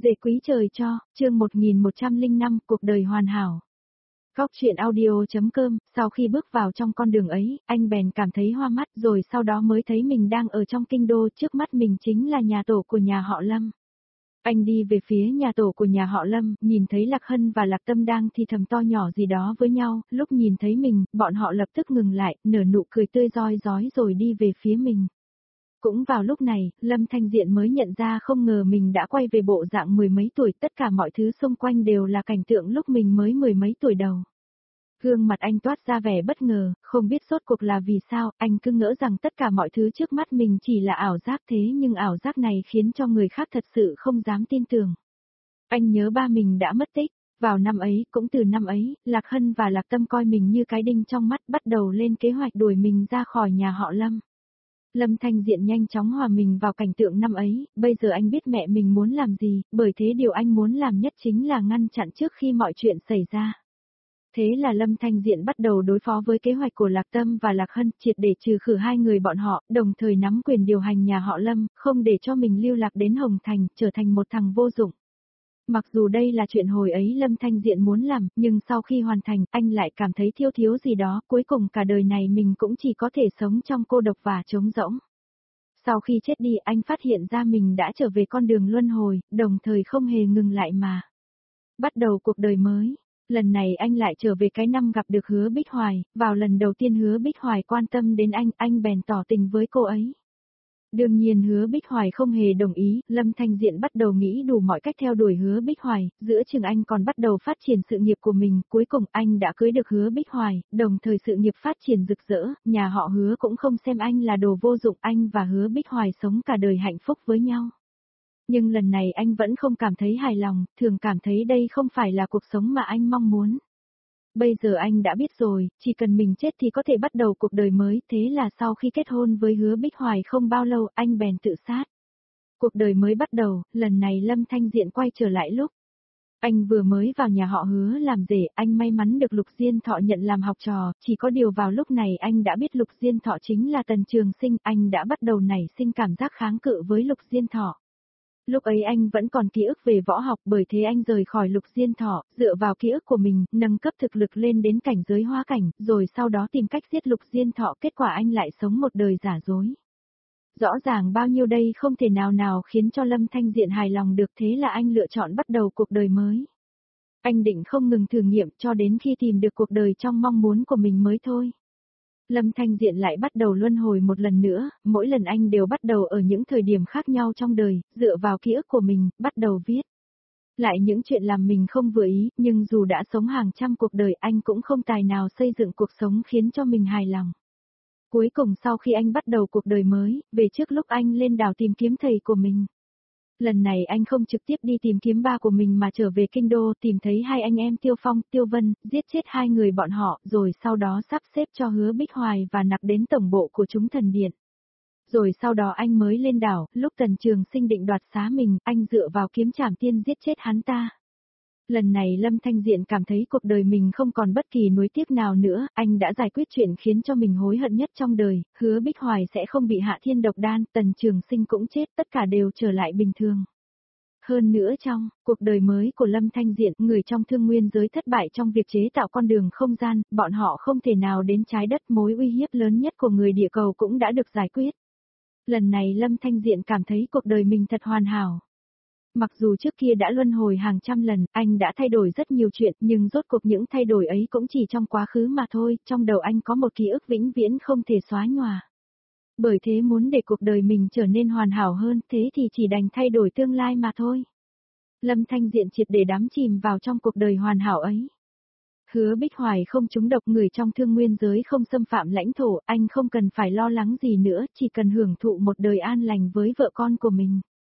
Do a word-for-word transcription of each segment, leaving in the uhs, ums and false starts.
Dễ quý trời cho, chương một nghìn một trăm lẻ năm, cuộc đời hoàn hảo. Góc truyện audio.com, sau khi bước vào trong con đường ấy, anh bèn cảm thấy hoa mắt rồi sau đó mới thấy mình đang ở trong kinh đô, trước mắt mình chính là nhà tổ của nhà họ Lâm. Anh đi về phía nhà tổ của nhà họ Lâm, nhìn thấy Lạc Hân và Lạc Tâm đang thì thầm to nhỏ gì đó với nhau, lúc nhìn thấy mình, bọn họ lập tức ngừng lại, nở nụ cười tươi rói rói rồi đi về phía mình. Cũng vào lúc này, Lâm Thanh Diện mới nhận ra không ngờ mình đã quay về bộ dạng mười mấy tuổi, tất cả mọi thứ xung quanh đều là cảnh tượng lúc mình mới mười mấy tuổi đầu. Gương mặt anh toát ra vẻ bất ngờ, không biết rốt cuộc là vì sao, anh cứ ngỡ rằng tất cả mọi thứ trước mắt mình chỉ là ảo giác thế nhưng ảo giác này khiến cho người khác thật sự không dám tin tưởng. Anh nhớ ba mình đã mất tích, vào năm ấy, cũng từ năm ấy, Lạc Hân và Lạc Tâm coi mình như cái đinh trong mắt bắt đầu lên kế hoạch đuổi mình ra khỏi nhà họ Lâm. Lâm Thanh Diện nhanh chóng hòa mình vào cảnh tượng năm ấy, bây giờ anh biết mẹ mình muốn làm gì, bởi thế điều anh muốn làm nhất chính là ngăn chặn trước khi mọi chuyện xảy ra. Thế là Lâm Thanh Diện bắt đầu đối phó với kế hoạch của Lạc Tâm và Lạc Hân, triệt để trừ khử hai người bọn họ, đồng thời nắm quyền điều hành nhà họ Lâm, không để cho mình lưu lạc đến Hồng Thành, trở thành một thằng vô dụng. Mặc dù đây là chuyện hồi ấy Lâm Thanh Diện muốn làm, nhưng sau khi hoàn thành, anh lại cảm thấy thiếu thiếu gì đó, cuối cùng cả đời này mình cũng chỉ có thể sống trong cô độc và trống rỗng. Sau khi chết đi, anh phát hiện ra mình đã trở về con đường luân hồi, đồng thời không hề ngừng lại mà bắt đầu cuộc đời mới. Lần này anh lại trở về cái năm gặp được Hứa Bích Hoài, vào lần đầu tiên Hứa Bích Hoài quan tâm đến anh, anh bèn tỏ tình với cô ấy. Đương nhiên Hứa Bích Hoài không hề đồng ý, Lâm Thanh Diện bắt đầu nghĩ đủ mọi cách theo đuổi Hứa Bích Hoài, giữa chừng anh còn bắt đầu phát triển sự nghiệp của mình, cuối cùng anh đã cưới được Hứa Bích Hoài, đồng thời sự nghiệp phát triển rực rỡ, nhà họ Hứa cũng không xem anh là đồ vô dụng, anh và Hứa Bích Hoài sống cả đời hạnh phúc với nhau. Nhưng lần này anh vẫn không cảm thấy hài lòng, thường cảm thấy đây không phải là cuộc sống mà anh mong muốn. Bây giờ anh đã biết rồi, chỉ cần mình chết thì có thể bắt đầu cuộc đời mới, thế là sau khi kết hôn với Hứa Bích Hoài không bao lâu, anh bèn tự sát. Cuộc đời mới bắt đầu, lần này Lâm Thanh Diện quay trở lại lúc anh vừa mới vào nhà họ Hứa làm rể, anh may mắn được Lục Diên Thọ nhận làm học trò, chỉ có điều vào lúc này anh đã biết Lục Diên Thọ chính là Tần Trường Sinh, anh đã bắt đầu nảy sinh cảm giác kháng cự với Lục Diên Thọ. Lúc ấy anh vẫn còn ký ức về võ học, bởi thế anh rời khỏi Lục Diên Thọ, dựa vào ký ức của mình, nâng cấp thực lực lên đến cảnh giới hóa cảnh, rồi sau đó tìm cách giết Lục Diên Thọ, kết quả anh lại sống một đời giả dối. Rõ ràng bao nhiêu đây không thể nào nào khiến cho Lâm Thanh Diện hài lòng được, thế là anh lựa chọn bắt đầu cuộc đời mới. Anh định không ngừng thử nghiệm cho đến khi tìm được cuộc đời trong mong muốn của mình mới thôi. Lâm Thanh Diện lại bắt đầu luân hồi một lần nữa, mỗi lần anh đều bắt đầu ở những thời điểm khác nhau trong đời, dựa vào ký ức của mình, bắt đầu viết lại những chuyện làm mình không vừa ý, nhưng dù đã sống hàng trăm cuộc đời anh cũng không tài nào xây dựng cuộc sống khiến cho mình hài lòng. Cuối cùng sau khi anh bắt đầu cuộc đời mới, về trước lúc anh lên đảo tìm kiếm thầy của mình. Lần này anh không trực tiếp đi tìm kiếm ba của mình mà trở về kinh đô, tìm thấy hai anh em Tiêu Phong, Tiêu Vân, giết chết hai người bọn họ, rồi sau đó sắp xếp cho Hứa Bích Hoài và nặc đến tổng bộ của chúng thần điện. Rồi sau đó anh mới lên đảo, lúc Tần Trường Sinh định đoạt xá mình, anh dựa vào kiếm trảm tiên giết chết hắn ta. Lần này Lâm Thanh Diện cảm thấy cuộc đời mình không còn bất kỳ nuối tiếc nào nữa, anh đã giải quyết chuyện khiến cho mình hối hận nhất trong đời, Hứa Bích Hoài sẽ không bị hạ thiên độc đan, Tần Trường Sinh cũng chết, tất cả đều trở lại bình thường. Hơn nữa trong cuộc đời mới của Lâm Thanh Diện, người trong thương nguyên giới thất bại trong việc chế tạo con đường không gian, bọn họ không thể nào đến trái đất, mối uy hiếp lớn nhất của người địa cầu cũng đã được giải quyết. Lần này Lâm Thanh Diện cảm thấy cuộc đời mình thật hoàn hảo. Mặc dù trước kia đã luân hồi hàng trăm lần, anh đã thay đổi rất nhiều chuyện, nhưng rốt cuộc những thay đổi ấy cũng chỉ trong quá khứ mà thôi, trong đầu anh có một ký ức vĩnh viễn không thể xóa nhòa. Bởi thế muốn để cuộc đời mình trở nên hoàn hảo hơn, thế thì chỉ đành thay đổi tương lai mà thôi. Lâm Thanh Diện triệt để đắm chìm vào trong cuộc đời hoàn hảo ấy. Hứa Bích Hoài không trúng độc, người trong thương nguyên giới không xâm phạm lãnh thổ, anh không cần phải lo lắng gì nữa, chỉ cần hưởng thụ một đời an lành với vợ con của mình.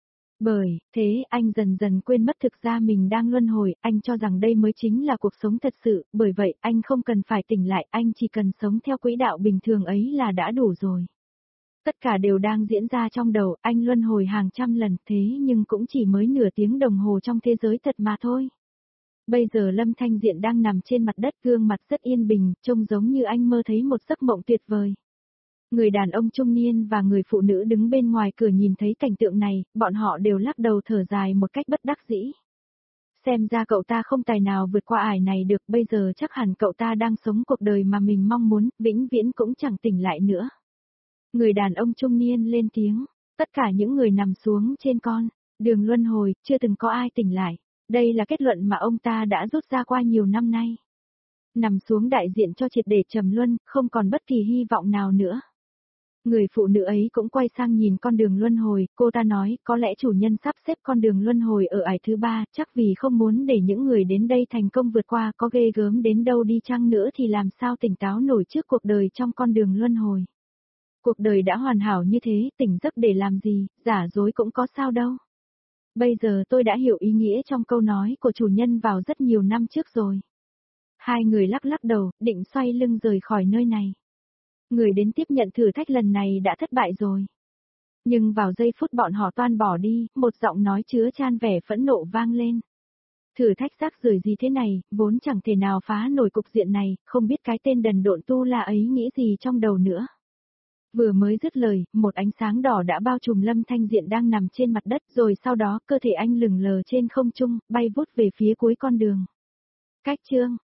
Bởi thế anh dần dần quên mất thực ra mình đang luân hồi, anh cho rằng đây mới chính là cuộc sống thật sự, bởi vậy anh không cần phải tỉnh lại, anh chỉ cần sống theo quỹ đạo bình thường ấy là đã đủ rồi. Tất cả đều đang diễn ra trong đầu, anh luân hồi hàng trăm lần, thế nhưng cũng chỉ mới nửa tiếng đồng hồ trong thế giới thật mà thôi. Bây giờ Lâm Thanh Diện đang nằm trên mặt đất, gương mặt rất yên bình, trông giống như anh mơ thấy một giấc mộng tuyệt vời. Người đàn ông trung niên và người phụ nữ đứng bên ngoài cửa nhìn thấy cảnh tượng này, bọn họ đều lắc đầu thở dài một cách bất đắc dĩ. Xem ra cậu ta không tài nào vượt qua ải này được, bây giờ chắc hẳn cậu ta đang sống cuộc đời mà mình mong muốn, vĩnh viễn cũng chẳng tỉnh lại nữa. Người đàn ông trung niên lên tiếng, tất cả những người nằm xuống trên con đường luân hồi, chưa từng có ai tỉnh lại. Đây là kết luận mà ông ta đã rút ra qua nhiều năm nay. Nằm xuống đại diện cho triệt để trầm luân, không còn bất kỳ hy vọng nào nữa. Người phụ nữ ấy cũng quay sang nhìn con đường luân hồi, cô ta nói, có lẽ chủ nhân sắp xếp con đường luân hồi ở ải thứ ba, chắc vì không muốn để những người đến đây thành công vượt qua, có ghê gớm đến đâu đi chăng nữa thì làm sao tỉnh táo nổi trước cuộc đời trong con đường luân hồi. Cuộc đời đã hoàn hảo như thế, tỉnh giấc để làm gì, giả dối cũng có sao đâu. Bây giờ tôi đã hiểu ý nghĩa trong câu nói của chủ nhân vào rất nhiều năm trước rồi. Hai người lắc lắc đầu, định xoay lưng rời khỏi nơi này. Người đến tiếp nhận thử thách lần này đã thất bại rồi. Nhưng vào giây phút bọn họ toan bỏ đi, một giọng nói chứa chan vẻ phẫn nộ vang lên. Thử thách rác rưởi gì thế này, vốn chẳng thể nào phá nổi cục diện này, không biết cái tên đần độn tu la ấy nghĩ gì trong đầu nữa. Vừa mới dứt lời, một ánh sáng đỏ đã bao trùm Lâm Thanh Diện đang nằm trên mặt đất, rồi sau đó cơ thể anh lửng lờ trên không trung, bay vút về phía cuối con đường. Cách chương